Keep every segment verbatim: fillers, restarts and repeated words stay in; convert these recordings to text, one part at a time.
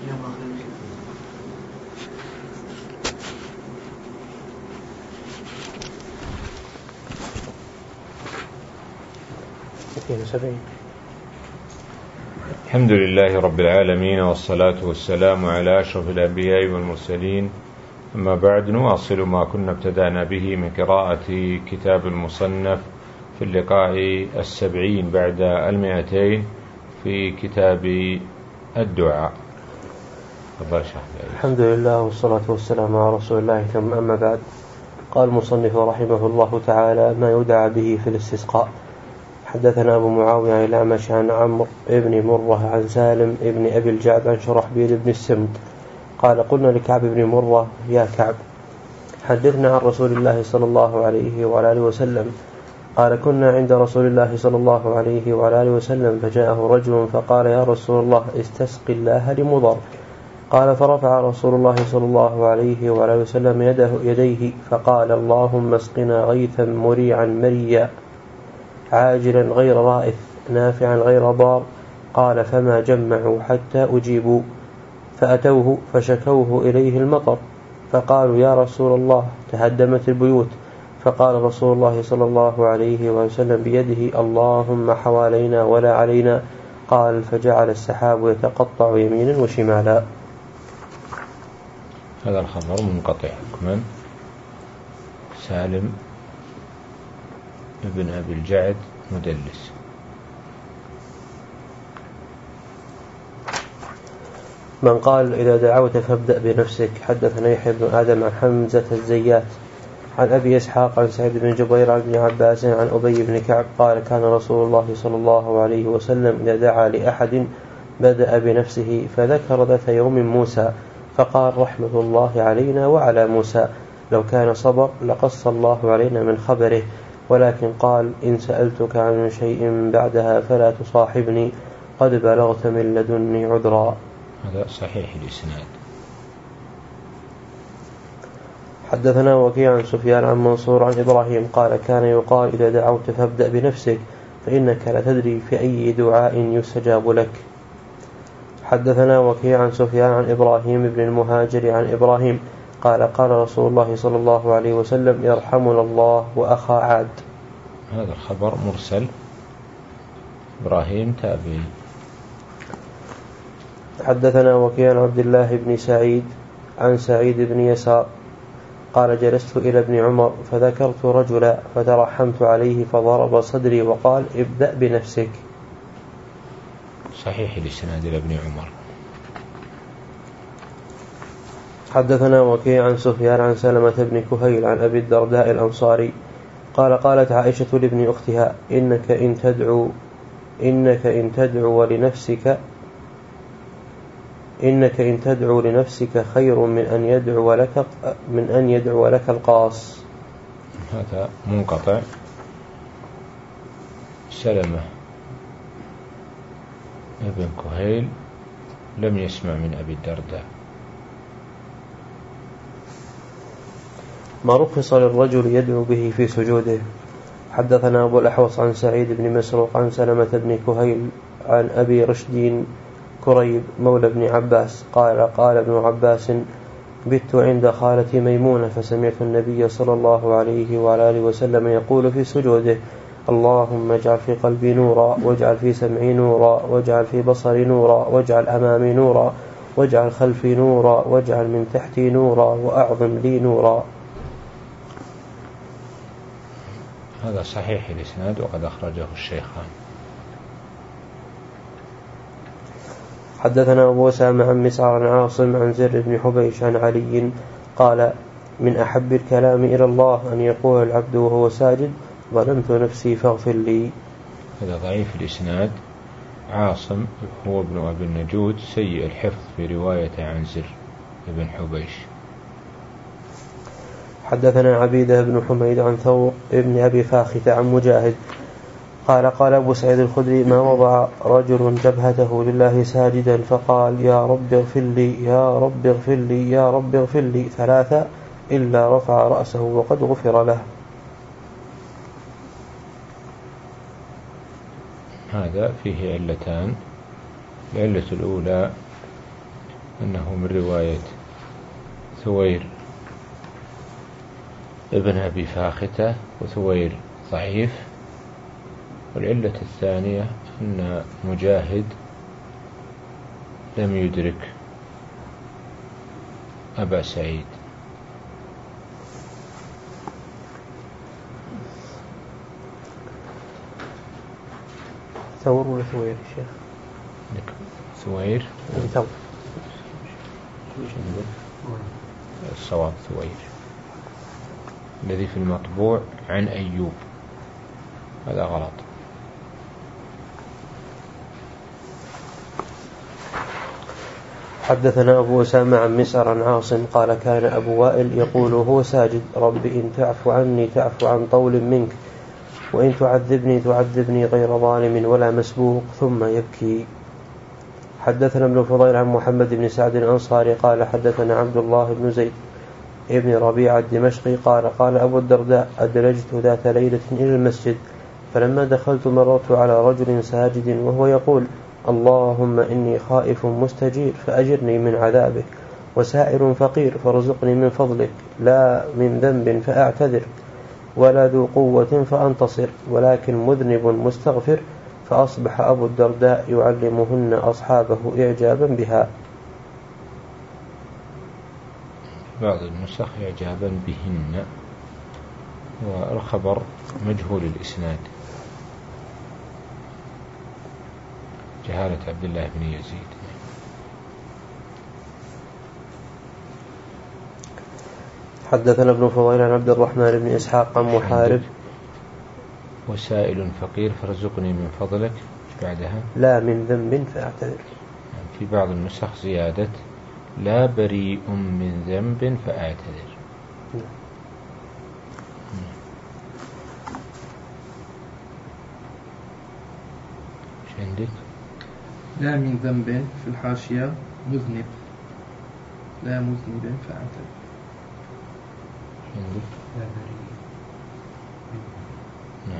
الحمد لله رب العالمين، والصلاة والسلام على أشرف الأنبياء والمرسلين. أما بعد، نواصل ما كنا ابتدأنا به من قراءة كتاب المصنف في اللقاء السبعين بعد المئتين في كتاب الدعاء. الحمد لله والصلاة والسلام على رسول الله، ثم أما بعد. قال المصنف رحمه الله تعالى: ما يدعى به في الاستسقاء. حدثنا أبو معاوية عن الأعمش عن عمرو بن مرة عن سالم بن أبي الجعد عن شرحبيل بن السمت قال: قلنا لكعب بن مرة: يا كعب، حدثنا عن رسول الله صلى الله عليه وعلى آله وسلم. قال: كنا عند رسول الله صلى الله عليه وعلى آله وسلم، فجاءه رجل فقال: يا رسول الله، استسقي الله لمضر. قال: فرفع رسول الله صلى الله عليه وعلى آله وسلم يده يديه فقال: اللهم اسقنا غيثا مريعا مريا، عاجلا غير رائث، نافعا غير ضار. قال: فما جمعوا حتى أجيبوا، فأتوه فشكوه إليه المطر، فقالوا: يا رسول الله، تهدمت البيوت. فقال رسول الله صلى الله عليه وسلم بيده: اللهم حوالينا ولا علينا. قال: فجعل السحاب يتقطع يمينا وشمالا. هذا الخبر منقطع. من سالم ابن أبي الجعد مدلس. من قال: إذا دعوت فابدأ بنفسك. حدثنا يحيى بن آدم عن حمزة الزيات عن أبي إسحاق عن سعيد بن جبير عن ابن عباس عن أبي بن كعب قال: كان رسول الله صلى الله عليه وسلم إذا دعا لأحد بدأ بنفسه، فذكر ذات يوم موسى فقال: رحمة الله علينا وعلى موسى، لو كان صبر لقص الله علينا من خبره، ولكن قال: إن سألتك عن شيء بعدها فلا تصاحبني، قد بلغت من لدني عذرا. هذا صحيح الإسناد. حدثنا وكيع عن سفيان عن منصور عن إبراهيم قال: كان يقال: إذا دعوت فابدأ بنفسك، فإنك لا تدري في أي دعاء يستجاب لك. حدثنا وكيع عن سفيان عن إبراهيم بن المهاجر عن إبراهيم قال: قال رسول الله صلى الله عليه وسلم: يرحمنا الله وأخا عاد. هذا الخبر مرسل. إبراهيم تابعي. حدثنا وكيع عن عبد الله بن سعيد عن سعيد بن يسار قال: جلست إلى ابن عمر فذكرت رجلا فترحمت عليه فضرب صدري وقال: ابدأ بنفسك. صحيح الإسناد إلى ابن عمر. حدثنا وكيع عن سفيان عن سلمة بن كهيل عن أبي الدرداء الأنصاري قال: قالت عائشة لابن أختها: إنك إن تدعو إنك إن تدعو لنفسك إنك إن تدعو لنفسك خير من أن يدعو لك من أن يدعو لك القاص. هذا منقطع. سلمة ابن كهيل لم يسمع من أبي الدرداء. ما رخص للرجل يدعو به في سجوده. حدثنا أبو الأحوص عن سعيد بن مسروق عن سلمة بن كهيل عن أبي رشد كريب مولى ابن عباس قال: قال ابن عباس: بت عند خالتي ميمونة فسمعت النبي صلى الله عليه وعلى آله وسلم يقول في سجوده: اللهم اجعل في قلبي نورا، واجعل في سمعي نورا، واجعل في بصري نورا، واجعل أمامي نورا، واجعل خلفي نورا، واجعل من تحتي نورا، وأعظم لي نورا. هذا صحيح الإسناد وقد أخرجه الشيخان. حدثنا أبو أسامة عن مسعر عن عاصم عن زر بن حبيش عن علي قال: من أحب الكلام إلى الله أن يقول العبد وهو ساجد: ظلمت نفسي فاغفر لي. هذا ضعيف الإسناد. عاصم هو ابن أبي النجود سيء الحفظ في رواية عن زر بن حبيش. حدثنا عبيدة بن حميد عن ثور ابن أبي فاخت عن مجاهد قال: قال أبو سعيد الخدري: ما وضع رجل جبهته لله ساجدا فقال: يا رب اغفر لي، يا رب اغفر لي، يا رب اغفر لي ثلاثة إلا رفع رأسه وقد غفر له. هذا فيه علتان. العلة الأولى أنه من رواية ثوير ابن أبي فاختة، وثوير ضعيف. والعلة الثانية أن مجاهد لم يدرك أبا سعيد. ثور ولا ثوير يا شيخ؟ ثوير ثور. الصواب ثوير. الذي في المطبوع عن أيوب، هذا غلط. حدثنا أبو أسامة عن مسعر عن عاصم قال كان أبو وائل يقول هو ساجد: رب إن تعفو عني تعفو عن طول منك، وإن تعذبني تعذبني غير ظالم ولا مسبوق، ثم يبكي. حدثنا ابن فضيل عن محمد بن سعد الأنصاري قال حدثنا عبد الله بن زيد ابن ربيعة الدمشقي قال قال أبو الدرداء: أدرجت ذات ليلة إلى المسجد، فلما دخلت مررت على رجل ساجد وهو يقول: اللهم إني خائف مستجير فأجرني من عذابك، وسائر فقير فارزقني من فضلك، لا من ذنب فأعتذر، ولا ذو قوة فأنتصر، ولكن مذنب مستغفر. فأصبح أبو الدرداء يعلمهن أصحابه إعجابا بها. بعض النسخ إعجابا بهن، والخبر مجهول الإسناد، جهالة عبد الله بن يزيد. حدثنا ابن فضيل عن عبد الرحمن بن إسحاق عن محارب: وسائل فقير فارزقني من فضلك، بعدها لا من ذنب فأعتذر. في بعض النسخ زيادة: لا بريء من ذنب فأعتذر. ايش عندك؟ لا من ذنب في الحاشية مذنب، لا مذنب فأعتذر. عندك لا بريء. نعم.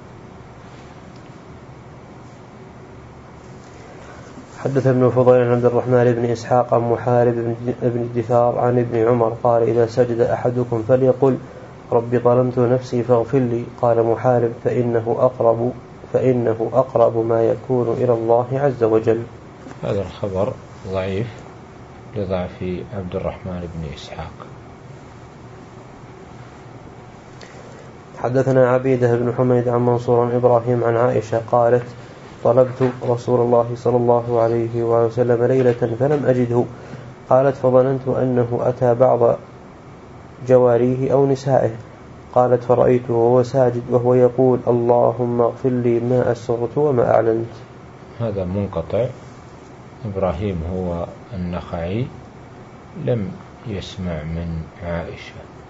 حدث ابن فضيل عن عبد الرحمن بن إسحاق عن محارب بن الدثار عن ابن عمر قال: إذا سجد أحدكم فليقل: رب ظلمت نفسي فاغفر لي. قال محارب: فإنه أقرب فإنه أقرب ما يكون إلى الله عز وجل. هذا الخبر ضعيف لضعف عبد الرحمن بن إسحاق. حدثنا عبيدة بن حميد عن منصور عن إبراهيم عن عائشة قالت: طلبت رسول الله صلى الله عليه وسلم ليلة فلم أجده. قالت: فظننت أنه أتى بعض جواريه أو نسائه. قالت: فرأيته وهو ساجد وهو يقول: اللهم اغفر لي ما أسرت وما أعلنت. هذا منقطع. إبراهيم هو النخعي، لم يسمع من عائشة.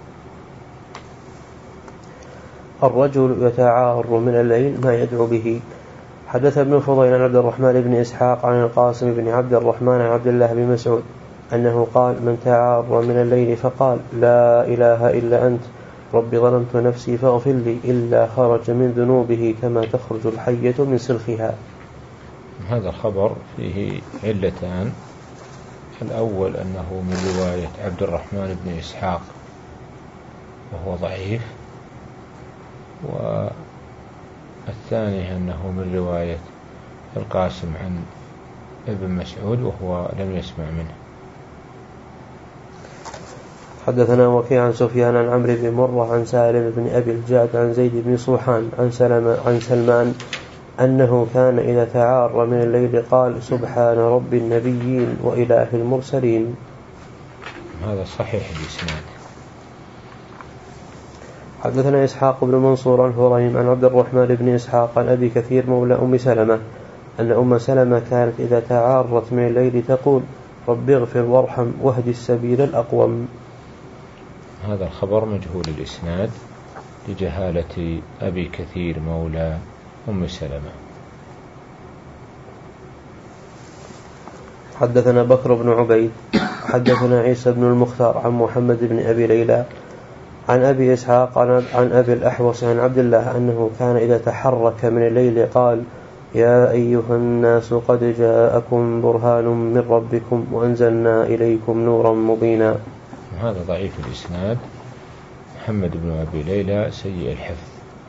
الرجل يتعار من الليل ما يدعو به. حدث ابن فضيل عن عبد الرحمن بن إسحاق عن القاسم بن عبد الرحمن عن عبد الله بن مسعود أنه قال: من تعار من الليل فقال: لا إله إلا أنت رب ظلمت نفسي فاغفر لي، إلا خرج من ذنوبه كما تخرج الحية من سلخها. هذا الخبر فيه علتان: الأول أنه من رواية عبد الرحمن بن إسحاق وهو ضعيف، والثاني أنه من رواية القاسم عن ابن مسعود وهو لم يسمع منه. حدثنا وكيع عن سفيان عن عمرو بن مرة عن سالم بن أبي الجعد عن زيد بن صوحان عن سلم عن سلمان أنه كان إذا تعار من الليل قال: سبحان رب النبيين وإله المرسلين. هذا صحيح الإسناد. حدثنا إسحاق بن منصور عن هريم عن عبد الرحمن بن إسحاق عن أبي كثير مولى أم سلمة أن أم سلمة كانت إذا تعارت من الليل تقول: رب اغفر وارحم واهد السبيل الأقوم. هذا الخبر مجهول الإسناد لجهالة أبي كثير مولى أم سلمة. حدثنا بكر بن عبيد حدثنا عيسى بن المختار عن محمد بن أبي ليلى عن أبي إسحاق عن أبي الأحوص عن عبد الله أنه كان إذا تحرك من الليل قال: يا أيها الناس قد جاءكم برهان من ربكم وأنزلنا إليكم نورا مبينا. هذا ضعيف الإسناد، محمد بن أبي ليلى سيء الحفظ.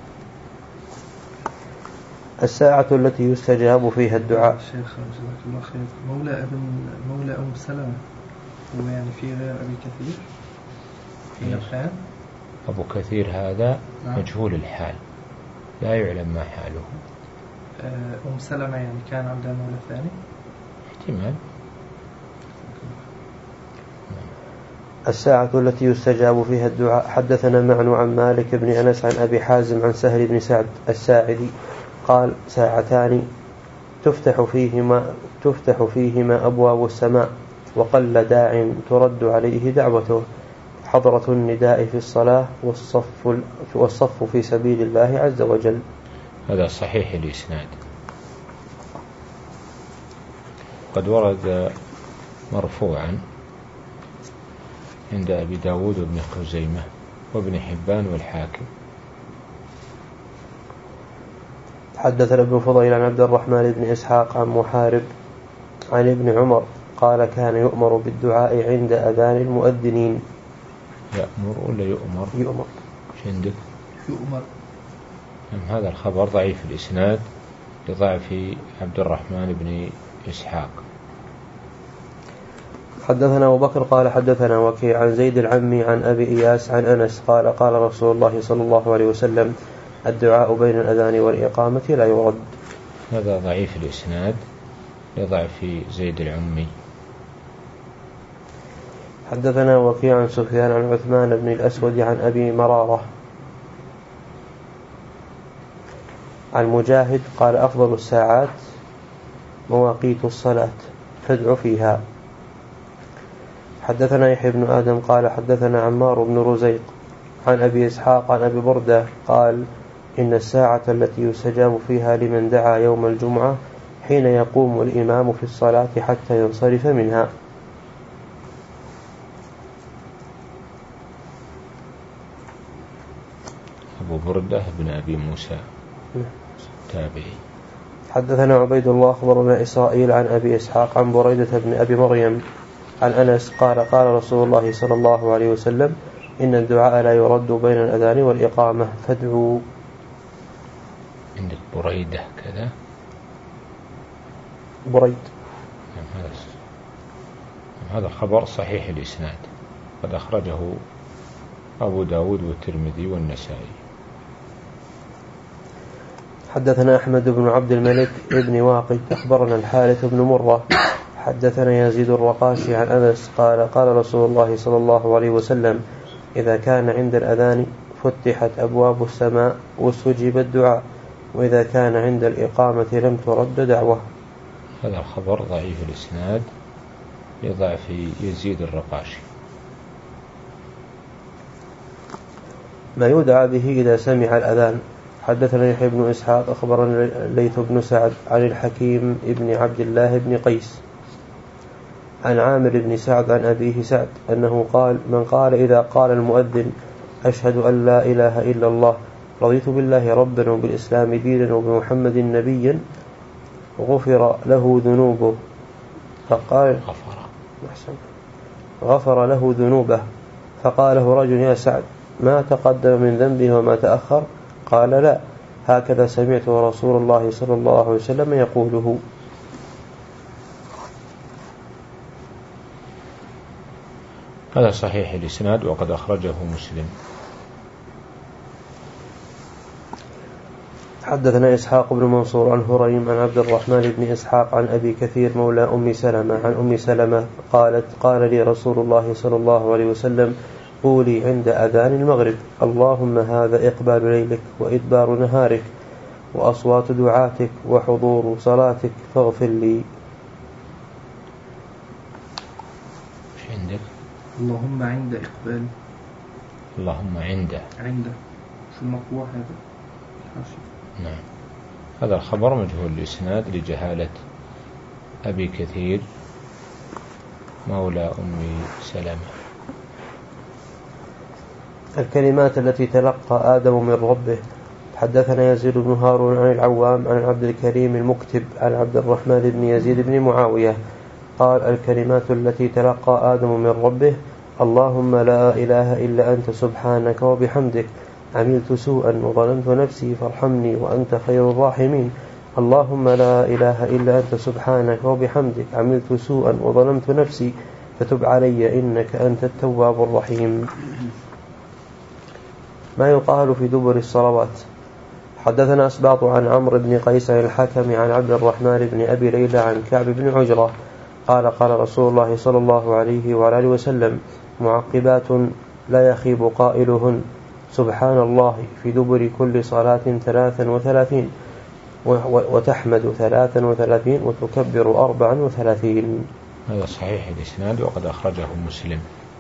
الساعة التي يستجاب فيها الدعاء. شيخ جزاك الله خير، مولى ابن مولى أم سلمة هو يعني في غير أبي كثير في الحال؟ أبو كثير هذا نعم. مجهول الحال، لا يعلم ما حاله. أم سلمة يعني كان عندها مولى ثاني؟ احتمال. الساعة التي يستجاب فيها الدعاء. حدثنا معن عن مالك بن أنس عن أبي حازم عن سهل بن سعد الساعدي قال ساعتان تفتح فيهما, تفتح فيهما أبواب السماء وقل داع ترد عليه دعوته، حضرة النداء في الصلاة والصف, والصف في سبيل الله عز وجل. هذا صحيح الإسناد. قد ورد مرفوعا عند أبي داود وابن خزيمة وابن حبان والحاكم. حدثنا ابن فضيل عن عبد الرحمن بن إسحاق عن محارب عن ابن عمر قال كان يؤمر بالدعاء عند أذان المؤذنين. يأمر ولا يؤمر؟ يؤمر. ايش عندك؟ يؤمر. هذا الخبر ضعيف الإسناد لضعف عبد الرحمن بن إسحاق. حدثنا أبو بكر قال حدثنا وكيع عن زيد العمي عن أبي إياس عن أنس قال قال رسول الله صلى الله عليه وسلم الدعاء بين الأذان والإقامة لا يرد. هذا ضعيف الإسناد لضعف زيد العمي. حدثنا وكيع عن سفيان عن عثمان بن الأسود عن أبي مرارة عن مجاهد قال أفضل الساعات مواقيت الصلاة فادع فيها. حدثنا يحيى بن آدم قال حدثنا عمار بن رزيق عن أبي إسحاق عن أبي بردة قال إن الساعة التي يستجاب فيها لمن دعا يوم الجمعة حين يقوم الإمام في الصلاة حتى ينصرف منها. أبو بردة بن أبي موسى تابعي. حدثنا عبيد الله أخبرنا إسرائيل عن أبي إسحاق عن بريدة بن أبي مريم عن أنس قال قال رسول الله صلى الله عليه وسلم إن الدعاء لا يرد بين الأذان والإقامة فادعوا. عندك بريدة كذا؟ بريد. هذا هذا خبر صحيح الإسناد، قد أخرجه أبو داود والترمذي والنسائي. حدثنا أحمد بن عبد الملك ابن واقد أخبرنا الحارث بن مرة حدثنا يزيد الرقاشي عن أنس قال قال رسول الله صلى الله عليه وسلم إذا كان عند الأذان فتحت أبواب السماء واستجيب الدعاء وإذا كان عند الإقامة لم ترد دعوة. هذا الخبر ضعيف الإسناد لضعف يزيد الرقاشي. ما يدعى به إذا سمع الأذان. حدثنا يحيى بن إسحاق أخبرنا ليث بن سعد عن الحكيم ابن عبد الله بن قيس عن عامر بن سعد عن أبيه سعد أنه قال من قال إذا قال المؤذن أشهد أن لا إله إلا الله رضيت بالله ربا وبالإسلام دينا وبمحمد نبيا غفر له ذنوبه فقال غفر غفر له ذنوبه فقال له رجل يا سعد ما تقدم من ذنبه وما تأخر قال لا هكذا سمعت رسول الله صلى الله عليه وسلم يقوله. هذا صحيح الإسناد وقد أخرجه مسلم. حدثنا إسحاق بن منصور عن هريم عن عبد الرحمن بن إسحاق عن أبي كثير مولى أم سلمة عن أم سلمة قالت قال لي رسول الله صلى الله عليه وسلم قولي عند أذان المغرب اللهم هذا إقبال ليلك وإدبار نهارك وأصوات دعاتك وحضور صلاتك فاغفر لي. ايش عندك؟ اللهم عند إقبال. اللهم عند عند في المطبوع هذا حاشي. نعم. هذا الخبر مجهول الإسناد لجهالة أبي كثير مولى أم سلمة. الكلمات التي تلقى آدم من ربه حدثنا يزيد بن هارون عن العوام عن عبد الكريم المكتب عن عبد الرحمن بن يزيد بن معاوية قال الكلمات التي تلقى آدم من ربه: اللهم لا إله إلا أنت سبحانك وبحمدك عملت سوءا وظلمت نفسي فارحمني وأنت خير الراحمين. اللهم لا إله إلا أنت سبحانك وبحمدك عملت سوءا وظلمت نفسي فتب علي إنك أنت التواب الرحيم. ما يقال في دبر الصلوات. حدثنا أسباط عن عمرو بن قيس الحكم عن عبد الرحمن بن أبي ليلى عن كعب بن عجرة قال قال رسول الله صلى الله عليه وعلى آله وسلم: معقبات لا يخيب قائلهن سبحان الله في دبر كل صلاة ثلاثا وثلاثين وتحمد ثلاثا وثلاثين وتكبر أربعا وثلاثين. هذا صحيح الإسناد وقد أخرجه مسلم.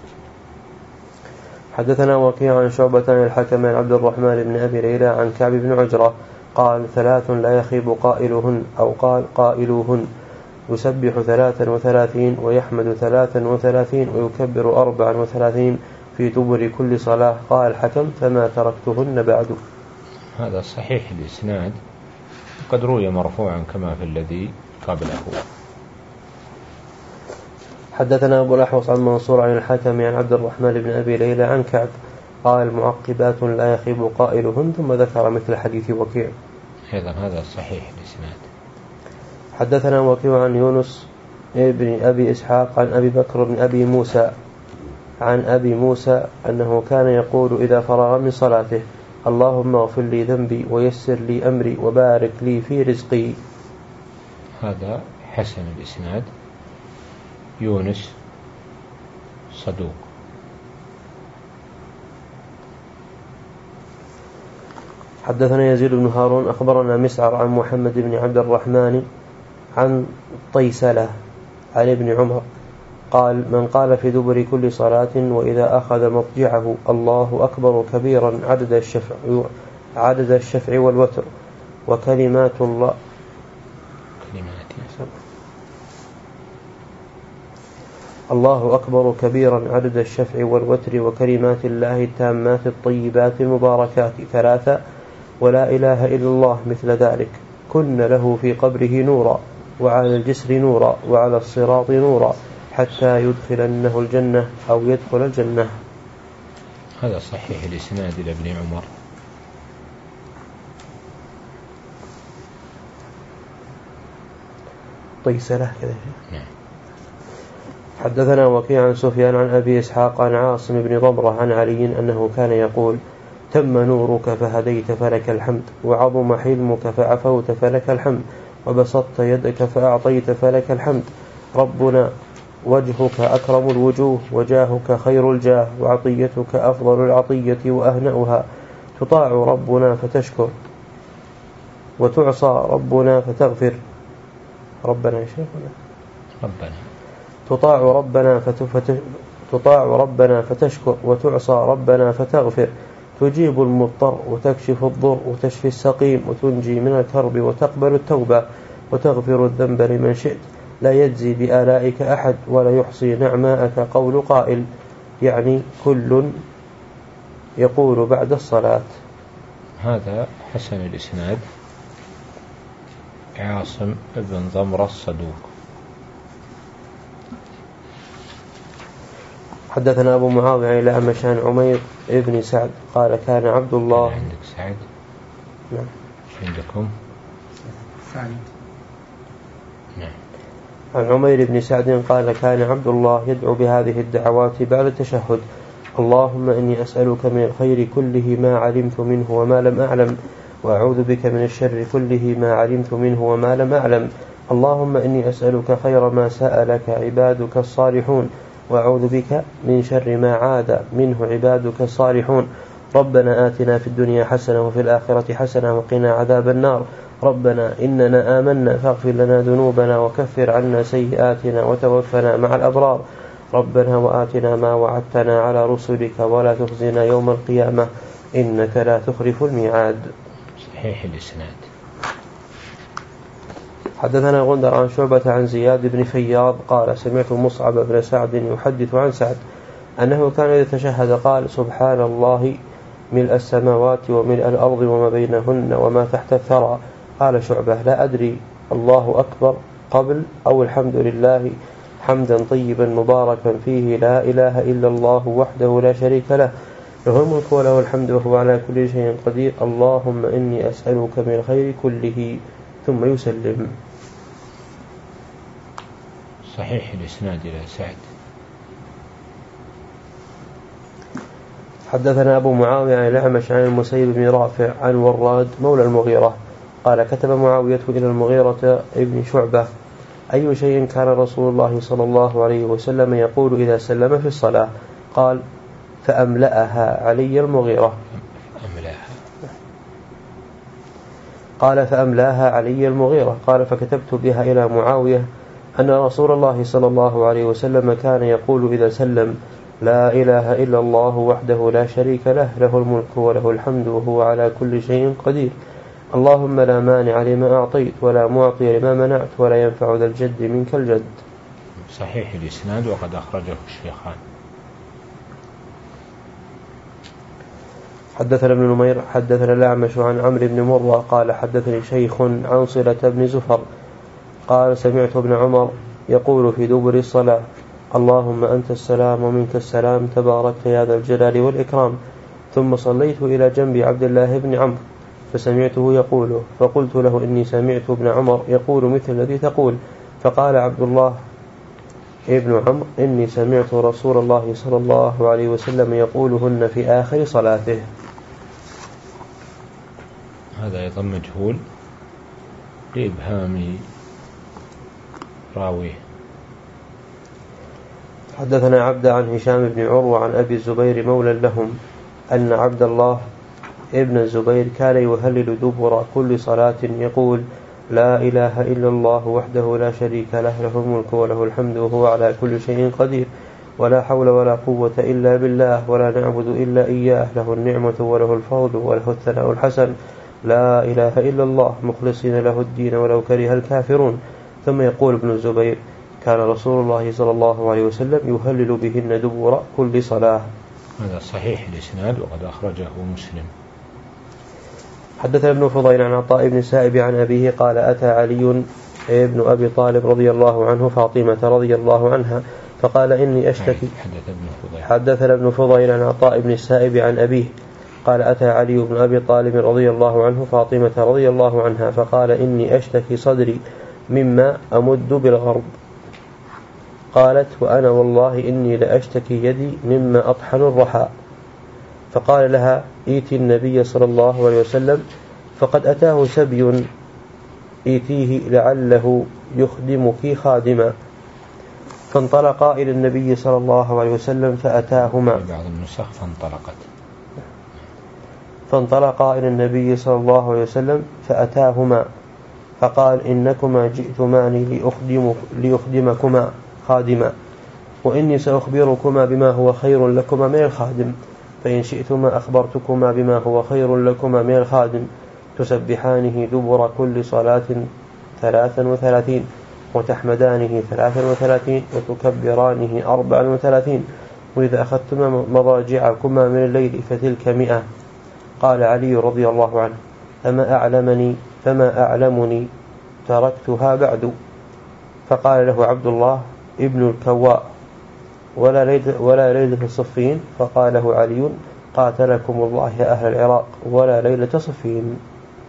حدثنا وكيع عن شعبة عن الحكم عن عبد الرحمن بن أبي ليلى عن كعب بن عجرة قال: ثلاث لا يخيب قائلهن أو قال قائلوهن: يسبح ثلاثا وثلاثين ويحمد ثلاثا وثلاثين ويكبر أربعا وثلاثين في دبر كل صلاة. قال الحكم: فما تركتهن بعد. هذا صحيح الإسناد قد روي مرفوعا كما في الذي قبله. حدثنا أبو الأحوص عن منصور عن الحكم عن عبد الرحمن بن أبي ليلى عن كعب قال: معقبات لا يخيب قائلهن، ثم ذكر مثل حديث وكيع. أيضا هذا صحيح الإسناد. حدثنا وكيع عن يونس ابن أبي إسحاق عن أبي بكر بن أبي موسى عن أبي موسى أنه كان يقول إذا فرغ من صلاته: اللهم اغفر لي ذنبي ويسر لي أمري وبارك لي في رزقي. هذا حسن الإسناد. يونس صدوق. حدثنا يزيد بن هارون أخبرنا مسعر عن محمد بن عبد الرحمن عن طيسلة عن ابن عمر قال: من قال في دبر كل صلاة وإذا أخذ مضجعه الله أكبر كبيرا عدد الشفع عدد الشفع والوتر وكلمات الله الله أكبر كبيرا عدد الشفع والوتر وكلمات الله التامات الطيبات المباركات ثلاثة ولا إله إلا الله مثل ذلك، كن له في قبره نورا وعلى الجسر نورا وعلى الصراط نورا حتى يدخلنه الجنة أو يدخل الجنة. هذا صحيح الإسناد إلى ابن عمر. طيسلة كذا. نعم. حدثنا وكيع عن سفيان عن أبي إسحاق عن عاصم بن ضمرة عن علي أنه كان يقول: تم نورك فهديت فلك الحمد، وعظم حلمك فعفوت فلك الحمد، وبسطت يدك فأعطيت فلك الحمد. ربنا وجهك أكرم الوجوه وجاهك خير الجاه وعطيتك أفضل العطية وأهنأها. تطاع ربنا فتشكر وتعصى ربنا فتغفر. ربنا يا شيخنا ربنا تطاع ربنا فتف... تطاع ربنا فتشكر وتعصى ربنا فتغفر. تجيب المضطر وتكشف الضر وتشفي السقيم وتنجي من الكرب وتقبل التوبة وتغفر الذنب لمن شئت. لا يجزي بآلائك أحد ولا يحصي نعماءك قول قائل، يعني كل يقول بعد الصلاة. هذا حسن الإسناد. عاصم بن ضمرة الصدوق. حدثنا أبو معاوية إلى أمشان عمير ابن سعد قال كان عبد الله. عندك سعد؟ نعم. عندكم سعد. نعم. عن عمير بن سعد قال كان عبد الله يدعو بهذه الدعوات بعد التشهد: اللهم إني أسألك من الخير كله ما علمت منه وما لم أعلم، وأعوذ بك من الشر كله ما علمت منه وما لم أعلم. اللهم إني أسألك خير ما سألك عبادك الصالحون، وأعوذ بك من شر ما عاد منه عبادك الصالحون. ربنا آتنا في الدنيا حسنة وفي الآخرة حسنة وقنا عذاب النار. ربنا إننا آمنا فاغفر لنا ذنوبنا وكفر عنا سيئاتنا وتوفنا مع الأبرار. ربنا وآتنا ما وعدتنا على رسلك ولا تخزنا يوم القيامة إنك لا تخلف الميعاد. صحيح الإسناد. حدثنا غندر عن شعبة عن زياد بن فياض قال سمعت مصعب بن سعد يحدث عن سعد أنه كان إذا تشهد قال: سبحان الله ملء السماوات وملء الأرض وما بينهن وما تحت الثرى. قال شعبة: لا أدري الله أكبر قبل أو الحمد لله حمدا طيبا مباركا فيه لا إله إلا الله وحده لا شريك له له الملك وله الحمد وهو على كل شيء قدير اللهم إني أسألك من الخير كله ثم يسلم. صحيح الإسناد إلى سعد. حدثنا أبو معاوية عن الأعمش عن المسيب بن رافع عن وراد مولى المغيرة قال: كتب معاوية إلى المغيرة ابن شعبة: أي شيء كان رسول الله صلى الله عليه وسلم يقول إذا سلم في الصلاة؟ قال: فأملأها علي المغيرة. أملأها. قال: فأملاها علي المغيرة. قال: فكتبت بها إلى معاوية أن رسول الله صلى الله عليه وسلم كان يقول إذا سلم: لا إله إلا الله وحده لا شريك له له الملك وله الحمد وهو على كل شيء قدير اللهم لا مانع لما أعطيت ولا معطي لما منعت ولا ينفع ذا الجد منك الجد. صحيح الإسناد وقد أخرجه الشيخان. حدثنا ابن نمير حدثنا الأعمش عن عمرو بن مرة قال: حدثني شيخ عن صلة بن زفر قال: سمعت ابن عمر يقول في دبر الصلاة: اللهم أنت السلام ومنك السلام تباركت يا ذا الجلال والإكرام. ثم صليت إلى جنب عبد الله بن عمرو فسمعته يقوله فقلت له: إني سمعت ابن عمر يقول مثل الذي تقول. فقال عبد الله ابن عمرو: إني سمعت رسول الله صلى الله عليه وسلم يقولهن في آخر صلاته. هذا أيضا مجهول لإبهام راويه. حدثنا عبد عن هشام بن عروة عن أبي الزبير مولى لهم أن عبد الله ابن الزبير كان يهلل دبر كل صلاة يقول: لا إله إلا الله وحده لا شريك له له الملك وله الحمد وهو على كل شيء قدير ولا حول ولا قوة إلا بالله ولا نعبد إلا إياه له النعمة وله الفضل وله الثناء الحسن لا إله إلا الله مخلصين له الدين ولو كره الكافرون. ثم يقول ابن الزبير: كان رسول الله صلى الله عليه وسلم يهلل بهن دبر كل صلاة. هذا صحيح الإسناد وقد أخرجه مسلم. حدثنا ابن فضيل عن عطاء بن سائب عن أبيه قال: أتى علي ابن أبي طالب رضي الله عنه فاطمة رضي الله عنها فقال: إني أشتكي. حدثنا ابن فضيل عن عطاء بن السائب عن أبيه قال: أتى علي بن أبي طالب رضي الله عنه فاطمة رضي الله عنها فقال: إني أشتكي صدري مما أمد بالغرب. قالت: وأنا والله إني لأشتكي يدي مما أطحن الرحى. فقال لها: إيتي النبي صلى الله عليه وسلم فقد أتاه سبي إيتيه لعله يخدمك خادما. فانطلقا إلى النبي صلى الله عليه وسلم فأتاهما. بعض النسخ فانطلقت فانطلقا إلى النبي صلى الله عليه وسلم فأتاهما فقال: إنكما جئتماني لأخدم لأخدمكما خادما وإني سأخبركما بما هو خير لكما من الخادم فإن شئتما أخبرتكما بما هو خير لكما من الخادم تسبحانه دبر كل صلاة ثلاثا وثلاثين وتحمدانه ثلاثا وثلاثين وتكبرانه أربعا وثلاثين وإذا أخذتما مضاجعكما من الليل فتلك مئة. قال علي رضي الله عنه: فما أعلمني فما أعلمني تركتها بعد. فقال له عبد الله ابن الكواء: ولا ليلة, ولا ليلة صفين؟ فقال له علي: قاتلكم الله يا أهل العراق ولا ليلة صفين.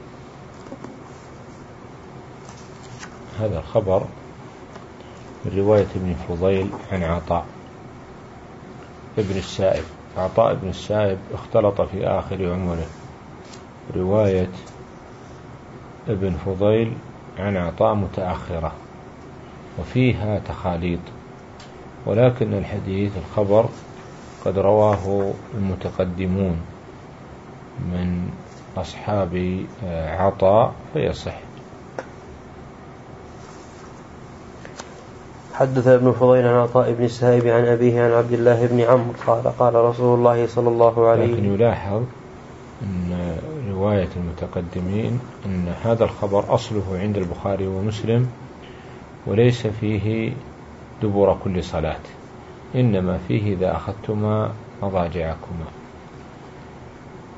هذا الخبر من رواية ابن فضيل عن عطاء ابن السائب. عطاء ابن السائب اختلط في آخر عمره. رواية ابن فضيل عن عطاء متأخرة وفيها تخاليط، ولكن الحديث الخبر قد رواه المتقدمون من أصحاب عطاء فيصح. حدث ابن فضيل عن عطاء بن السائب عن أبيه عن عبد الله بن عمرو قال: قال رسول الله صلى الله عليه وسلم. لكن يلاحظ أن رواية المتقدمين أن هذا الخبر أصله عند البخاري ومسلم وليس فيه دبر كل صلاة، إنما فيه إذا أخذتما مضاجعكما.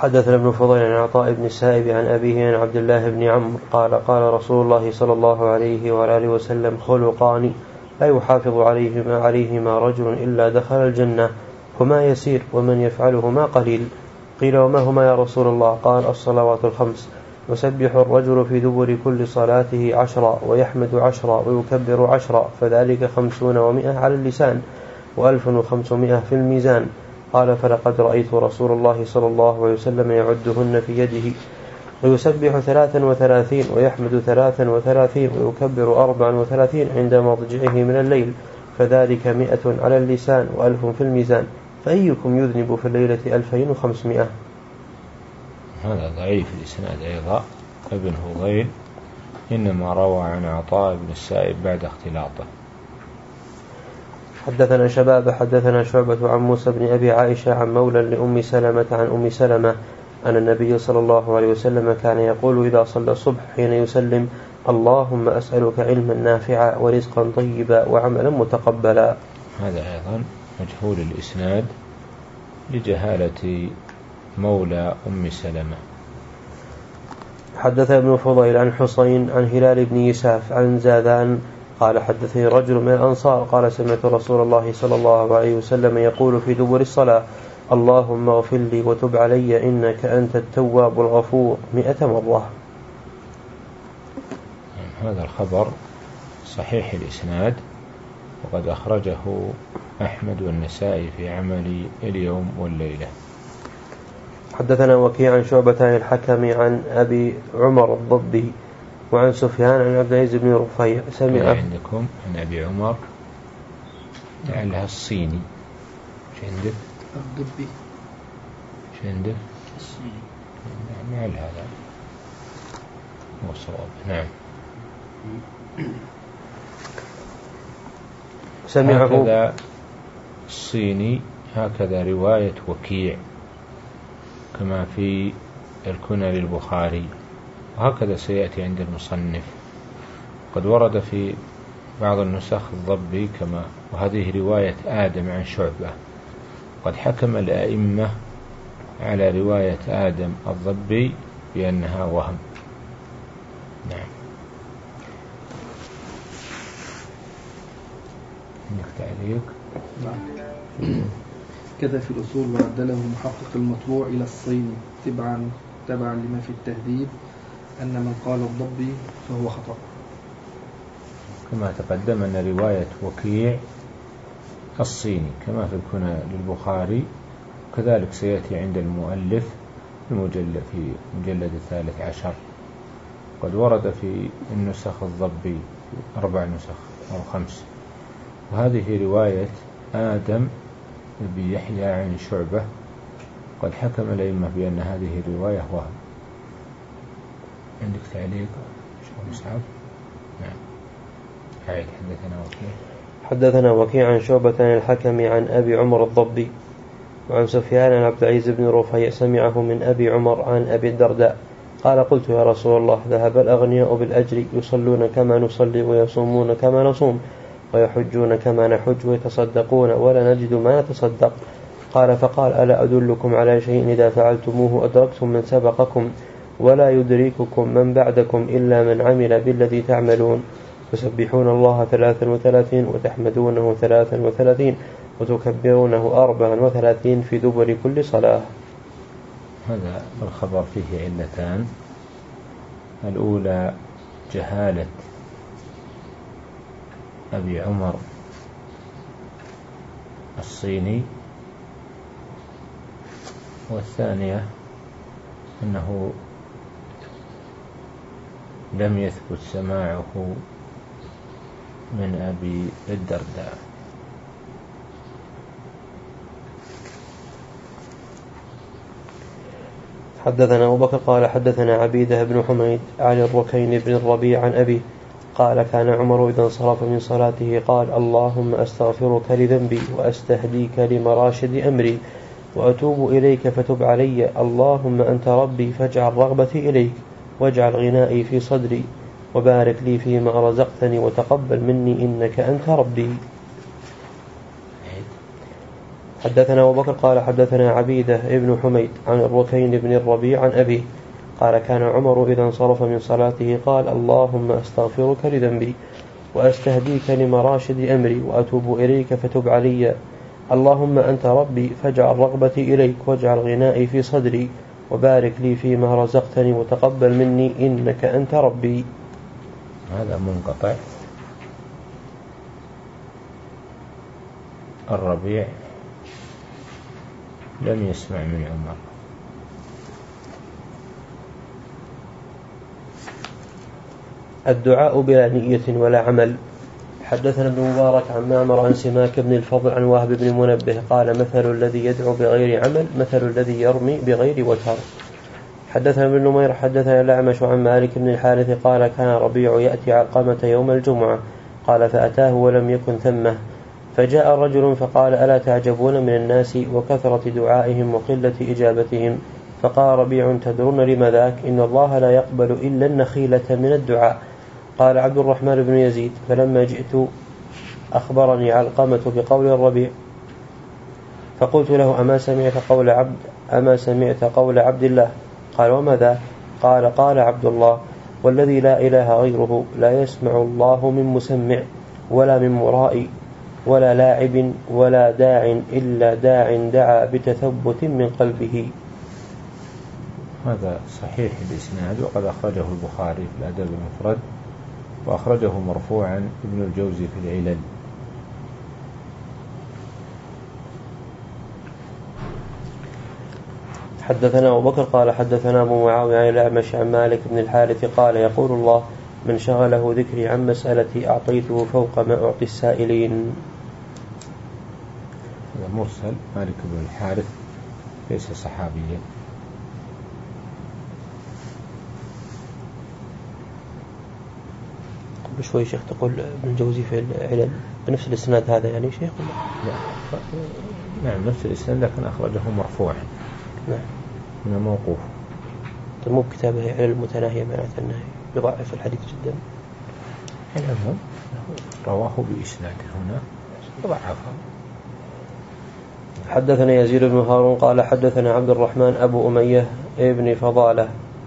حدثنا ابن فضيل عن عطاء بن السائب عن أبيه عن عبد الله بن عمرو قال قال رسول الله صلى الله عليه وآله وسلم خلقان لا يحافظ عليهما, عليهما رجل إلا دخل الجنة هما يسير ومن يفعلهما قليل. قيل وما هما يا رسول الله؟ قال الصلوات الخمس، يسبح الرجل في دبر كل صلاته عشرا ويحمد عشرا ويكبر عشرا، فذلك خمسون ومئة على اللسان وألف وخمسمائة في الميزان. قال فلقد رأيت رسول الله صلى الله عليه وسلم يعدهن في يده، ويسبح ثلاثا وثلاثين ويحمد ثلاثا وثلاثين ويكبر أربعا وثلاثين عند مضجعه من الليل، فذلك مئة على اللسان وألف في الميزان. فأيكم يذنب في الليلة ألفين وخمسمائة؟ هذا ضعيف الإسناد أيضا. ابن فضيل إنما روى عن عطاء بن السائب بعد اختلاطه. حدثنا شباب حدثنا شعبة عن موسى بن أبي عائشة عن مولى لأم سلمة عن أم سلمة أن النبي صلى الله عليه وسلم كان يقول إذا صلى الصبح حين يسلم اللهم أسألك علما نافعا ورزقا طيبا وعملا متقبلا. هذا أيضا مجهول الإسناد لجهالة مولى أم سلمة. حدث ابن فضيل عن حسين عن هلال بن يساف عن زاذان قال حدثني رجل من الأنصار قال سمعت رسول الله صلى الله عليه وسلم يقول في دبر الصلاة اللهم اغفر لي وتب علي إنك أنت التواب الغفور مئة مرة. هذا الخبر صحيح الإسناد، وقد أخرجه أحمد والنسائي في عمل اليوم والليلة. حدثنا وكيع عن شعبة عن الحكم عن أبي عمر الضبي وعن سفيان عن عبد العزيز بن رفيع سمع عندكم عن أبي عمر لعلها الصيني. ايش عندك؟ الضبي. ايش عندك؟ الصيني. لعل هذا هو الصواب. نعم. سمعه هكذا الصيني، هكذا رواية وكيع كما في الكنى للبخاري، وهكذا سيأتي عند المصنف. قد ورد في بعض النسخ الضبي كما، وهذه رواية آدم عن شعبة. قد حكم الأئمة على رواية آدم الضبي بأنها وهم. نعم. عندك تعليق؟ نعم. كذا في الأصول وعدله محقق المطبوع إلى الصيني تبعا تبعا لما في التهذيب أن من قال الضبي فهو خطأ. كما تقدم أن رواية وكيع الصيني كما في الكنى للبخاري، كذلك سيأتي عند المؤلف المجلد في مجلد الثالث عشر. قد ورد في النسخ الضبي أربع نسخ أو خمس، وهذه رواية آدم بن يحيى عن شعبة. قد حكم الأئمة بأن هذه الرواية وهم. عندك تعليق شو مصعب؟ نعم. عيد. حدثنا وكيع حدثنا وكيع عن شعبة عن الحكم عن أبي عمر الضبي وعن سفيان عن عبد العزيز بن رفيع سمعه من أبي عمر عن أبي الدرداء قال قلت يا رسول الله ذهب الأغنياء بالأجر يصلون كما نصلي ويصومون كما نصوم ويحجون كما نحج ويتصدقون ولا نجد ما نتصدق. قال فقال ألا أدلكم على شيء إذا فعلتموه أدركتم من سبقكم ولا يدرككم من بعدكم إلا من عمل بالذي تعملون، تسبحون الله ثلاثا وثلاثين وتحمدونه ثلاثا وثلاثين وتكبرونه أربعا وثلاثين في دبر كل صلاة. هذا الخبر فيه علتان. الأولى جهالة أبي عمر الصيني، والثانية أنه لم يثبت سماعه من أبي الدرداء. حدثنا أبو بكر قال حدثنا عبيدة بن حميد عن الركين بن الربيع عن أبي قال كان عمر إذا انصرف من صلاته قال اللهم أستغفرك لذنبي وأستهديك لمراشد أمري وأتوب إليك فتب علي، اللهم أنت ربي فاجعل رغبتي إليك واجعل غنائي في صدري وبارك لي فيما رزقتني وتقبل مني إنك أنت ربي. حدثنا أبو بكر قال حدثنا عبيدة ابن حميد عن الركين بن الربيع عن أبيه قال كان عمر إذا انصرف من صلاته قال اللهم أستغفرك لذنبي وأستهديك لمراشد أمري وأتوب إليك فتب علي اللهم أنت ربي فاجعل رغبتي إليك واجعل غنائي في صدري وبارك لي فيما رزقتني وتقبل مني إنك أنت ربي. هذا منقطع. الربيع لم يسمع من عمر. الدعاء بلا نية ولا عمل. حدثنا ابن مبارك عن معمر عن سماك بن الفضل عن وهب بن منبه قال مثل الذي يدعو بغير عمل مثل الذي يرمي بغير وتر. حدثنا ابن نمير حدثنا الأعمش عن مالك بن الحارث قال كان ربيع يأتي علقمة يوم الجمعة قال فأتاه ولم يكن ثمه فجاء رجل فقال ألا تعجبون من الناس وكثرة دعائهم وقلة إجابتهم فقال ربيع تدرون لما ذاك إن الله لا يقبل إلا النخيلة من الدعاء. قال عبد الرحمن بن يزيد فلما جئت أخبرني علقمة بقول الربيع فقلت له أما سمعت قول عبد أما سمعت قول عبد الله قال وما ذا قال قال عبد الله والذي لا إله غيره لا يسمع الله من مسمع ولا من مرائي ولا لاعب ولا داع إلا داع دعا بتثبت من قلبه. هذا صحيح الإسناد وقد أخرجه البخاري في الأدب المفرد وأخرجه مرفوعا ابن الجوزي في العلل. حدثنا أبو بكر قال حدثنا أبو معاوية عن الأعمش عن مالك بن الحارث قال يقول الله من شغله ذكري عن مسألتي أعطيته فوق ما أعطي السائلين. هذا مرسل. مالك بن الحارث ليس صحابيا. قبل شوي شيخ تقول ابن الجوزي في العلل بنفس الإسناد هذا يعني شيخ؟ لا نعم نفس الإسناد لكن أخرجه مرفوعا. نعم من موقوف. طيب مو بكتابه علل المتناهية معناته أنه يضعف الحديث جدا. المهم رواه بإسناد هنا ضعفه. حدثنا يزيد بن هارون قال حدثنا عبد الرحمن أبو أمية ابن فضالة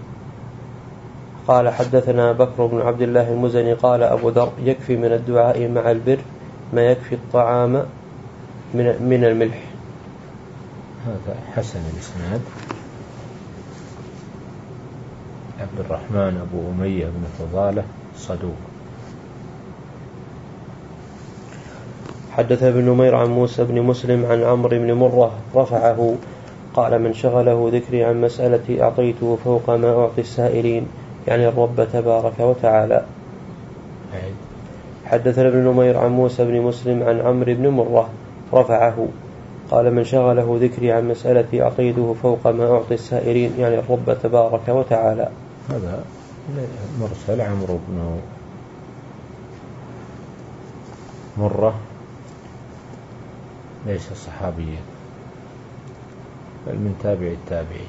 قال حدثنا بكر بن عبد الله المزني قال أبو ذر يكفي من الدعاء مع البر ما يكفي الطعام من من الملح. هذا حسن الإسناد. عبد الرحمن أبو أمية بن فضالة صدوق. حدث ابن نمير عن موسى بن مسلم عن عمرو بن مرة رفعه قال من شغله ذكري عن مسألتي أعطيته فوق ما أعطي السائلين يعني الرب تبارك وتعالى. حدثنا ابن نمير عن موسى بن مسلم عن عمرو بن مرة رفعه قال من شغله ذكري عن مسألتي أعطيته فوق ما أعطي السائلين يعني الرب تبارك وتعالى. هذا مرسل. عمرو بن مرة ليس صحابيا بل من تابع التابعين.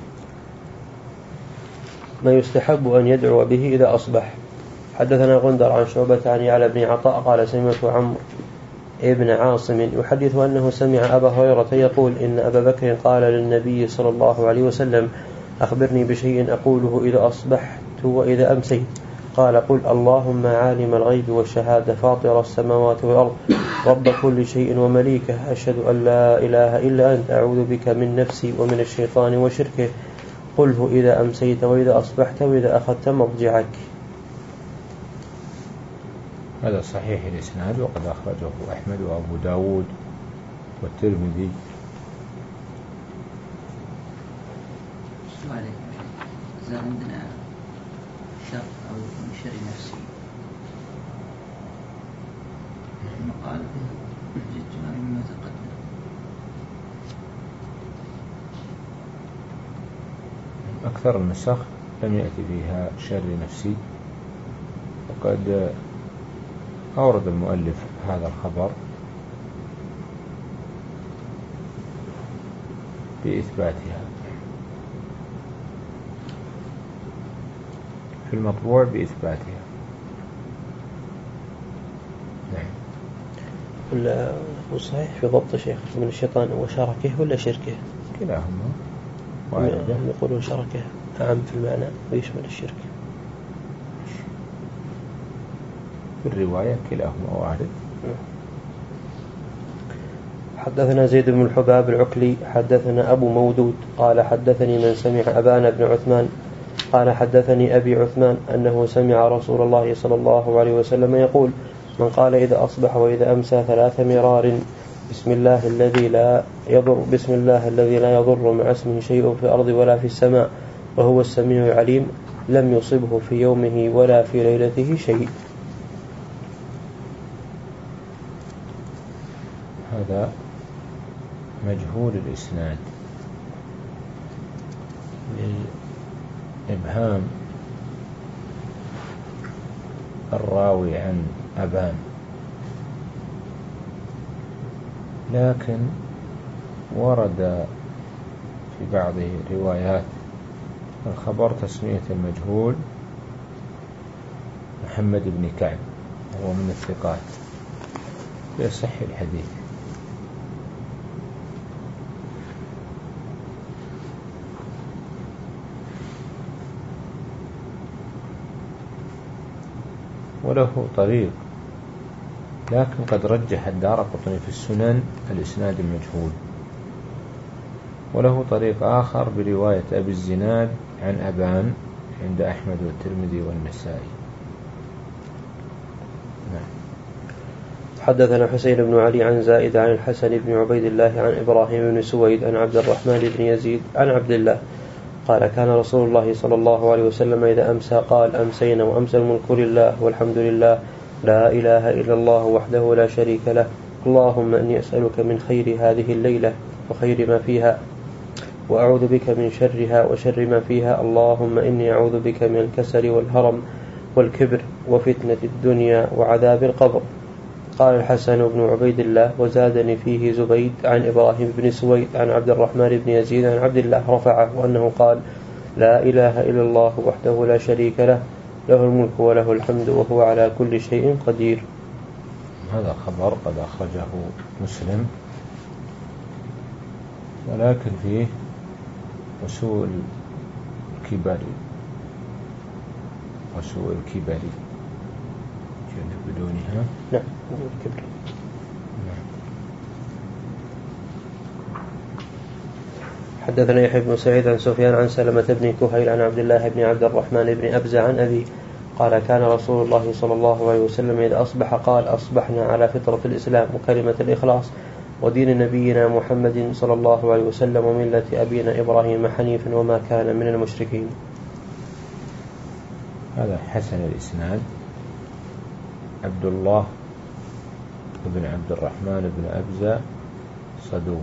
ما يستحب أن يدعو به إذا أصبح. حدثنا غندر عن شعبة عن يعلى بن عطاء قال سمعت عمرو ابن عاصم يحدث أنه سمع أبا هريرة يقول إن أبا بكر قال للنبي صلى الله عليه وسلم أخبرني بشيء أقوله إذا أصبحت وإذا أمسيت قال قل اللهم عالم الغيب والشهادة فاطر السماوات والأرض رب كل شيء ومليكه أشهد أن لا إله إلا أنت أعوذ بك من نفسي ومن الشيطان وشركه قله إذا أمسيت وإذا أصبحت وإذا أخذت مضجعك. هذا صحيح الإسناد وقد أخرجه أحمد وأبو داود والترمذي. سؤالي إذا عندنا شر أو شر نفسي المقال جدنا مما تقدم أكثر النسخ لم يأتي فيها شر نفسي وقد أورد المؤلف هذا الخبر بإثباتها في المطبوع بإثباتها. نعم. وصحيح في ضبط شيخ من الشيطان وشركه ولا شركه؟ كلاهما هم يقولون شركه أعم في المعنى ويشمل الشرك. في الرواية كلاهما واحد. حدثنا زيد بن الحباب العكلي حدثنا أبو مودود قال حدثني من سمع أبان بن عثمان قال حدثني أبي عثمان أنه سمع رسول الله صلى الله عليه وسلم يقول: من قال إذا أصبح وإذا أمسى ثلاث مرار بسم الله الذي لا يضر بسم الله الذي لا يضر مع اسمه شيء في الأرض ولا في السماء وهو السميع العليم لم يصبه في يومه ولا في ليلته شيء. هذا مجهول الإسناد لإبهام الراوي عن أبان، لكن ورد في بعض روايات الخبر تسمية المجهول محمد بن كعب وهو من الثقات يصح الحديث. وله طريق، لكن قد رجح الدارقطني في السنن الإسناد المجهول. وله طريق آخر برواية أبي الزناد عن أبان عند أحمد والترمذي والنسائي. نعم. حدثنا حسين بن علي عن زائد عن الحسن بن عبيد الله عن إبراهيم بن سويد عن عبد الرحمن بن يزيد عن عبد الله قال: كان رسول الله صلى الله عليه وسلم إذا أمسى قال: أمسينا وأمسى الملك لله والحمد لله لا إله إلا الله وحده لا شريك له اللهم إني أسألك من خير هذه الليلة وخير ما فيها وأعوذ بك من شرها وشر ما فيها اللهم إني أعوذ بك من الكسل والهرم والكبر وفتنة الدنيا وعذاب القبر. قال الحسن بن عبيد الله: وزادني فيه زبيد عن إبراهيم بن سويد عن عبد الرحمن بن يزيد عن عبد الله رفعه وأنه قال: لا إله إلا الله وحده لا شريك له له الملك وله الحمد وهو على كل شيء قدير. هذا خبر قد أخرجه مسلم، ولكن فيه وسوء الكباري وسوء الكباري بدونها. نعم الكبر. حدثنا يحيى بن سعيد عن سفيان عن سلمة بن كهيل عن عبد الله بن عبد الرحمن بن أبزة عن أبي قال: كان رسول الله صلى الله عليه وسلم إذا أصبح قال: أصبحنا على فطرة الإسلام وكلمة الإخلاص ودين نبينا محمد صلى الله عليه وسلم وملة أبينا إبراهيم حنيفا وما كان من المشركين. هذا حسن الإسناد. عبد الله بن عبد الرحمن بن أبزة صدوق.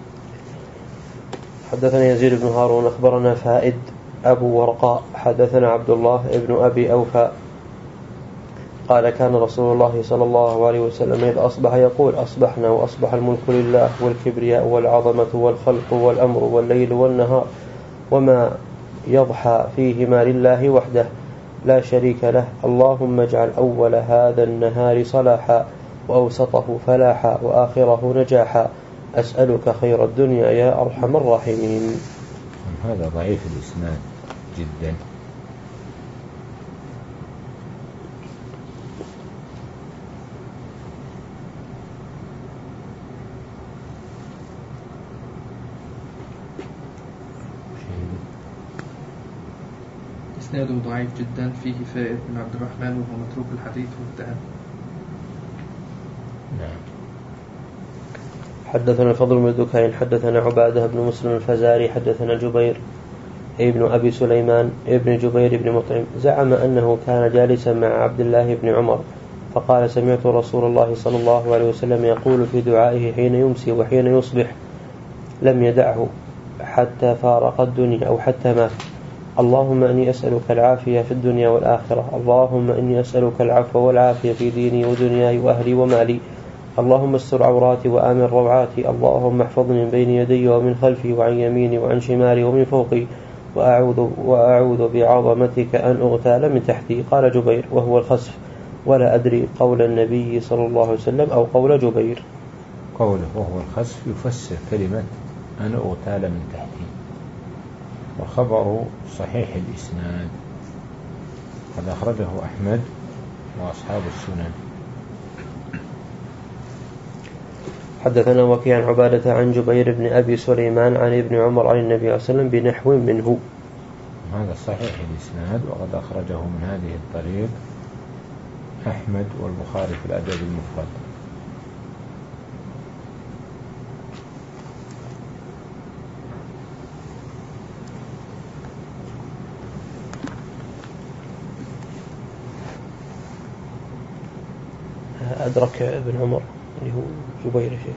حدثنا يزيد بن هارون أخبرنا فائد أبو ورقاء حدثنا عبد الله ابن أبي أوفى قال: كان رسول الله صلى الله عليه وسلم إذا أصبح يقول: أصبحنا وأصبح الملك لله والكبرياء والعظمة والخلق والأمر والليل والنهار وما يضحى فيهما لله وحده لا شريك له اللهم اجعل أول هذا النهار صلاحا وأوسطه فلاحا وآخره نجاحا أسألك خير الدنيا يا أرحم الراحمين. هذا ضعيف الإسناد جدا. إسناده ضعيف جدا فيه فائد بن عبد الرحمن وهو متروك الحديث والتهم. نعم. حدثنا الفضل بن دكين حدثنا عبادة بن مسلم الفزاري حدثنا جبير ابن أبي سليمان ابن جبير بن مطعم زعم أنه كان جالسا مع عبد الله بن عمر فقال: سمعت رسول الله صلى الله عليه وسلم يقول في دعائه حين يمسي وحين يصبح لم يدعه حتى فارق الدنيا أو حتى مات: اللهم إني أسألك العافية في الدنيا والآخرة اللهم إني أسألك العفو والعافية في ديني ودنياي وأهلي ومالي اللهم استر عوراتي وآمن روعاتي اللهم احفظني من بين يدي ومن خلفي وعن يميني وعن شمالي ومن فوقي وأعوذ, وأعوذ بعظمتك أن أغتال من تحتي. قال جبير وهو الخسف ولا أدري قول النبي صلى الله عليه وسلم أو قول جبير. قوله وهو الخسف يفسر كلمة أنا أغتال من تحتي، وخبر صحيح الإسناد قد أخرجه أحمد وأصحاب السنن. حدثنا وكيع عن عبادة عن جبير بن أبي سليمان عن ابن عمر عن النبي صلى الله عليه وسلم بنحو منه. هذا صحيح الإسناد، وقد أخرجه من هذه الطريق أحمد والبخاري في الأدب المفرد. أدرك ابن عمر اللي هو جبير شيخ.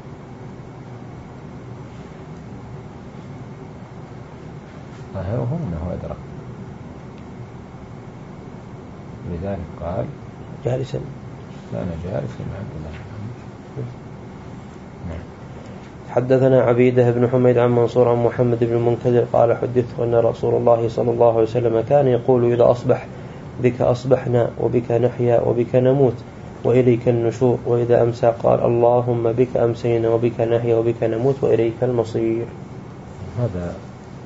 ظاهره أنه أدرك، لذلك قال جالسا. لا أنا جالس مع عبد الله. نعم. حدثنا عبيدة بن حميد عن منصور عن محمد بن المنكدر قال حدثت أن رسول الله صلى الله عليه وسلم كان يقول إذا أصبح بك أصبحنا وبك نحيا وبك نموت وإليك النشور، وإذا أمسى قال اللهم بك أمسينا وبك نحيا وبك نموت وإليك المصير. هذا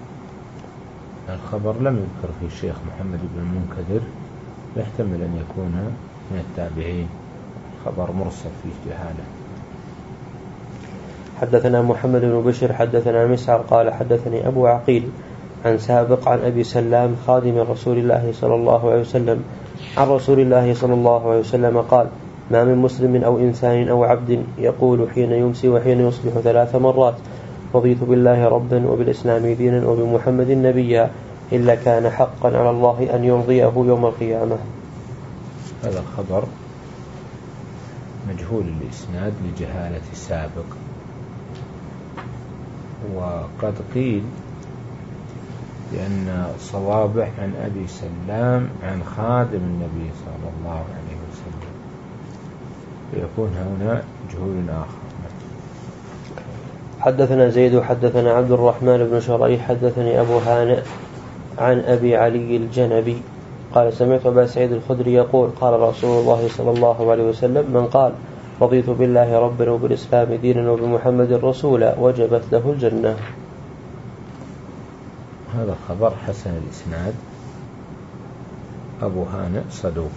الخبر لم يذكر فيه الشيخ محمد بن المنكدر، يحتمل أن يكون من التابعين، خبر مرسل فيه جهالة. حدثنا محمد بن بشر حدثنا مسعر قال حدثني أبو عقيل عن سابق عن أبي سلام خادم رسول الله صلى الله عليه وسلم عن رسول الله صلى الله عليه وسلم قال ما من مسلم أو إنسان أو عبد يقول حين يمسي وحين يصبح ثلاث مرات رضيت بالله ربا وبالإسلام دينا وبمحمد نبيا إلا كان حقا على الله أن يرضيه يوم القيامة. هذا الخبر مجهول الإسناد لجهالة السابق، وقد قيل بأن صوابح عن أبي سلام عن خادم النبي صلى الله عليه وسلم، فيكون هنا جهول آخر. حدثنا زيد حدثنا عبد الرحمن بن شريح حدثني أبو هانئ عن أبي علي الجنبي قال سمعت أبا سعيد الخدري يقول قال رسول الله صلى الله عليه وسلم من قال رضيت بالله ربا وبالإسلام دينا وبمحمد رسولا وجبت له الجنة. هذا الخبر حسن الإسناد، أبو هانئ صدوق.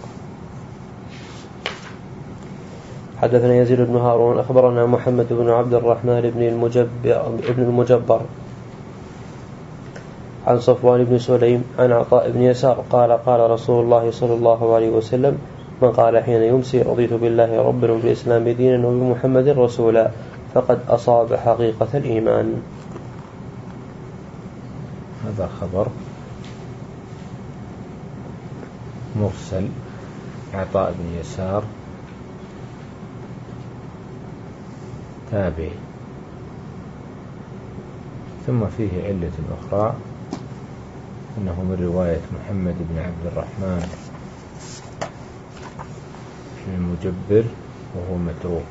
حدثنا يزيد بن هارون أخبرنا محمد بن عبد الرحمن بن المجبر, ابن المجبر عن صفوان بن سليم عن عطاء بن يسار قال قال رسول الله صلى الله عليه وسلم من قال حين يمسي رضيت بالله ربا وبالإسلام دينا وبمحمد رسولا فقد أصاب حقيقة الإيمان. هذا خبر مرسل عطاء بن يسار تابعي، ثم فيه علة أخرى أنه من رواية محمد بن عبد الرحمن بن المجبر وهو متروك.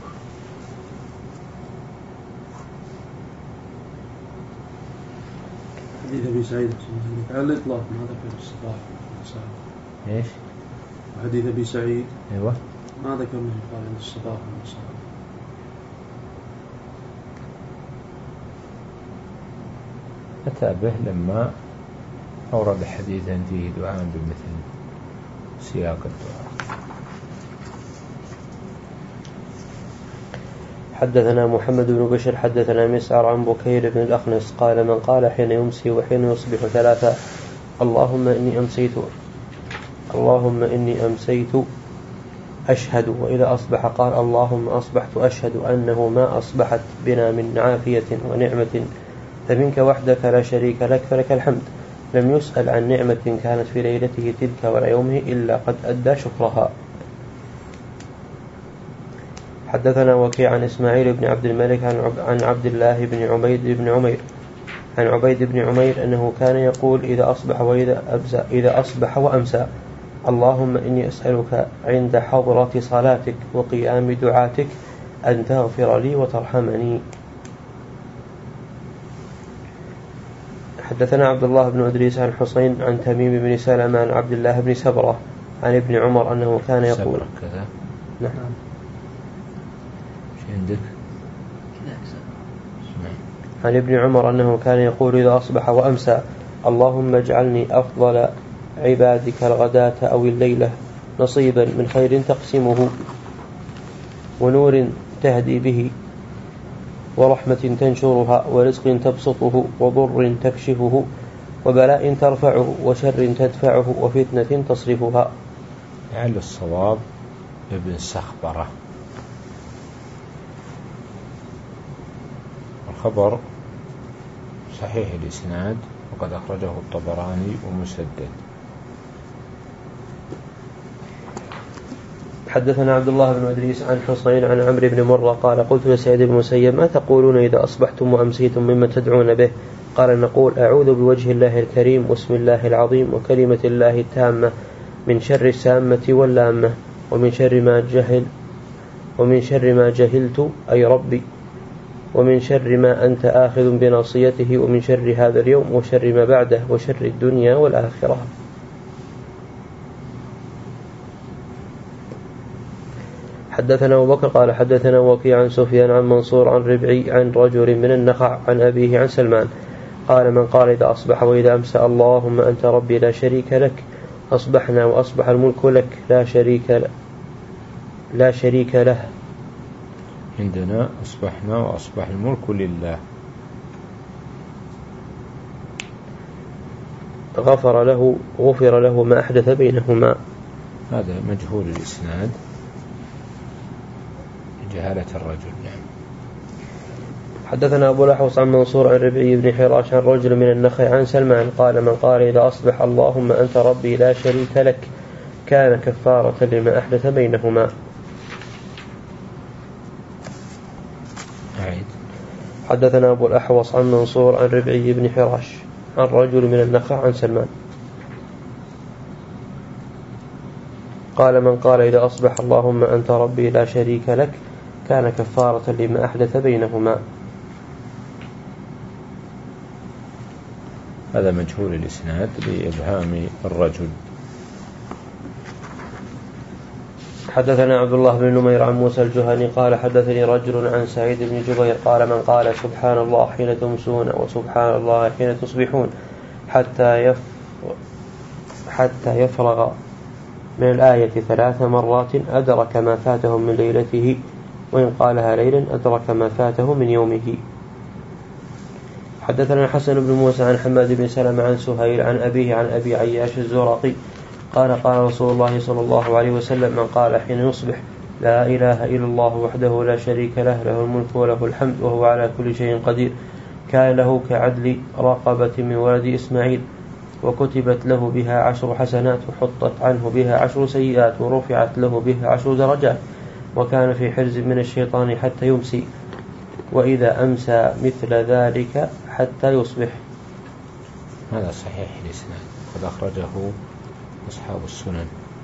حديث أبي سعيد على الإطلاق ما ذكر الصباح. إيش؟ حديث أبي سعيد أيوة ما ذكر من قال عند الصباح والمساء. أتى به لما أورد حديثا فيه دعاء بمثل سياق الدعاء. حدثنا محمد بن بشر حدثنا مسعر عن بكير بن الأخنس قال من قال حين يمسي وحين يصبح ثلاثة اللهم إني أمسيت اللهم إني أمسيت أشهد، وإذا أصبح قال اللهم أصبحت أشهد أنه ما أصبحت بنا من عافية ونعمة فمنك وحدك لا شريك لك فلك الحمد، لم يسأل عن نعمة كانت في ليلته تلك ولا يومه إلا قد أدى شكرها. حدثنا وكيع عن إسماعيل بن عبد الملك عن عبد الله بن عبيد بن عمير عن عبيد بن عمير أنه كان يقول إذا أصبح وإذا أبزى إذا أصبح وأمسى اللهم إني أسألك عند حضرة صلاتك وقيام دعاتك أن تغفر لي وترحمني. حدثنا عبد الله بن أدريس عن حسين عن تميم بن سلمة عن عبد الله بن سبرة عن ابن عمر أنه كان يقول كذا. نعم. شو عندك؟ عن ابن عمر أنه كان يقول إذا أصبح وأمسى اللهم اجعلني أفضل عبادك الغداة أو الليلة نصيبا من خير تقسمه ونور تهدي به ورحمة تنشرها ورزق تبسطه وضر تكشفه وبلاء ترفعه وشر تدفعه وفتنة تصرفها. لعل الصواب ابن سخبرة. الخبر صحيح الإسناد وقد أخرجه الطبراني ومسدد. حدثنا عبد الله بن إدريس عن حسين عن عمرو بن مرة قال قلت لسعيد بن المسيب ما تقولون إذا أصبحتم وأمسيتم مما تدعون به؟ قال نقول أعوذ بوجه الله الكريم واسم الله العظيم وكلمة الله التامة من شر السامة واللامة ومن شر ما جهل ومن شر ما جهلت أي ربي ومن شر ما أنت آخذ بناصيته ومن شر هذا اليوم وشر ما بعده وشر الدنيا والآخرة. حدثنا أبو بكر قال حدثنا وكيع عن سفيان عن منصور عن ربعي عن رجل من النخع عن أبيه عن سلمان قال من قال إذا أصبح وإذا أمسى اللهم أنت ربي لا شريك لك أصبحنا وأصبح الملك لك لا شريك له لا شريك له. عندنا أصبحنا وأصبح الملك لله. غفر له غفر له ما أحدث بينهما. هذا مجهول الإسناد جهالة الرجل. يعني حدثنا أبو الأحوص عن منصور عن ربعي بن حراش عن رجل من النخع عن سلمان قال من قال إذا أصبح اللهم أنت ربي لا شريك لك كان كفارة لما أحدث بينهما. عيد. حدثنا أبو الأحوص عن منصور عن ربعي بن حراش عن رجل من النخع عن سلمان قال من قال إذا أصبح اللهم أنت ربي لا شريك لك كان كفارة لما أحدث بينهما. هذا مجهول الإسناد لإبهام الرجل. حدثنا عبد الله بن نمير عن موسى الجهني قال حدثني رجل عن سعيد بن جبير قال من قال سبحان الله حين تمسون وسبحان الله حين تصبحون حتى يف حتى يفرغ من الآية ثلاث مرات أدرك ما فاته من ليلته وإن قالها ليلا أدرك ما فاته من يومه. حدثنا حسن بن موسى عن حماد بن سلمة عن سهيل عن أبيه عن أبي عياش الزرقي قال قال رسول الله صلى الله عليه وسلم من قال حين يصبح لا إله إلا الله وحده لا شريك له له الملك وله الحمد وهو على كل شيء قدير كان له كعدل رقبة من ولد إسماعيل وكتبت له بها عشر حسنات وحطت عنه بها عشر سيئات ورفعت له بها عشر درجات وكان في حرز من الشيطان حتى يمسي وإذا أمسى مثل ذلك حتى يصبح. هذا صحيح الإسناد قد أخرجه أصحاب السنن.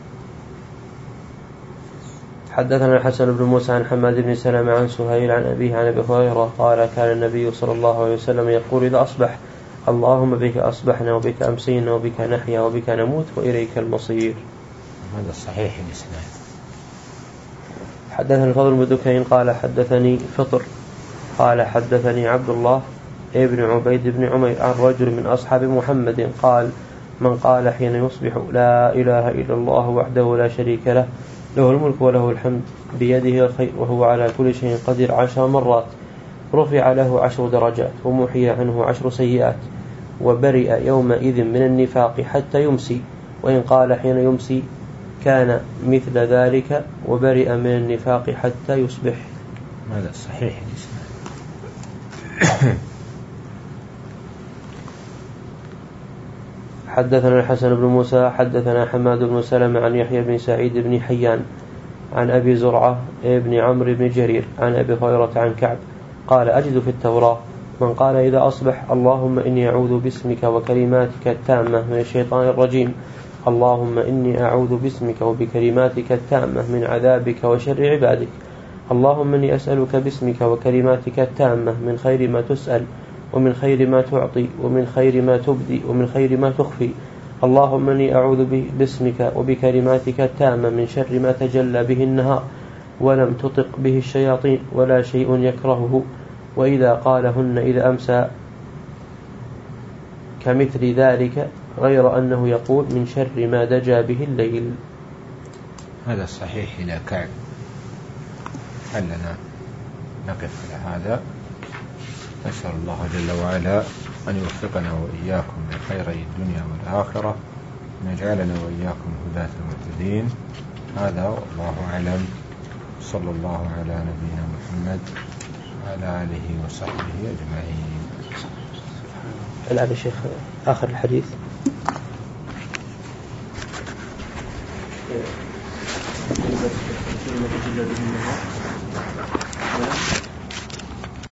حدثنا الحسن بن موسى عن حماد بن سلمة عن سهيل عن أبيه عن أبي هريرة قال كان النبي صلى الله عليه وسلم يقول إذا أصبح اللهم بك أصبحنا وبك أمسينا وبك نحيا وبك نموت وإليك المصير. هذا صحيح الإسناد. حدثنا الفضل بن دكين قال حدثني فطر قال حدثني عبد الله ابن عبيد بن عمير عن رجل من أصحاب محمد قال من قال حين يصبح لا إله إلا الله وحده لا شريك له له الملك وله الحمد بيده الخير وهو على كل شيء قدير عشر مرات رفع له عشر درجات ومحي عنه عشر سيئات وبرئ يومئذ من النفاق حتى يمسي وإن قال حين يمسي كان مثل ذلك وبرئ من النفاق حتى يصبح. هذا صحيح الإسناد. حدثنا الحسن بن موسى حدثنا حماد بن سلمة عن يحيى بن سعيد بن حيان عن أبي زرعة ابن عمرو بن جرير عن أبي هريرة عن كعب قال أجد في التوراة من قال إذا أصبح اللهم إني أعوذ باسمك وكلماتك التامة من الشيطان الرجيم اللهم إني أعوذ باسمك وبكلماتك التامة من عذابك وشر عبادك اللهم إني أسألك باسمك وكلماتك التامة من خير ما تسأل ومن خير ما تعطي ومن خير ما تبدي ومن خير ما تخفي اللهم إني أعوذ باسمك وبكلماتك التامة من شر ما تجلى به النهار ولم تطق به الشياطين ولا شيء يكرهه وإذا قالهن إذا أمسى كمثل ذلك، غير أنه يقول من شر ما دجى به الليل. هذا صحيح إلى كعب. لعلنا نقف على هذا. نسأل الله جل وعلا أن يوفقنا وإياكم لخيري الدنيا والآخرة، أن يجعلنا وإياكم هداة المهتدين. هذا والله أعلم. صلى الله على نبينا محمد وعلى آله وصحبه أجمعين. الآن الشيخ آخر الحديث. كلمة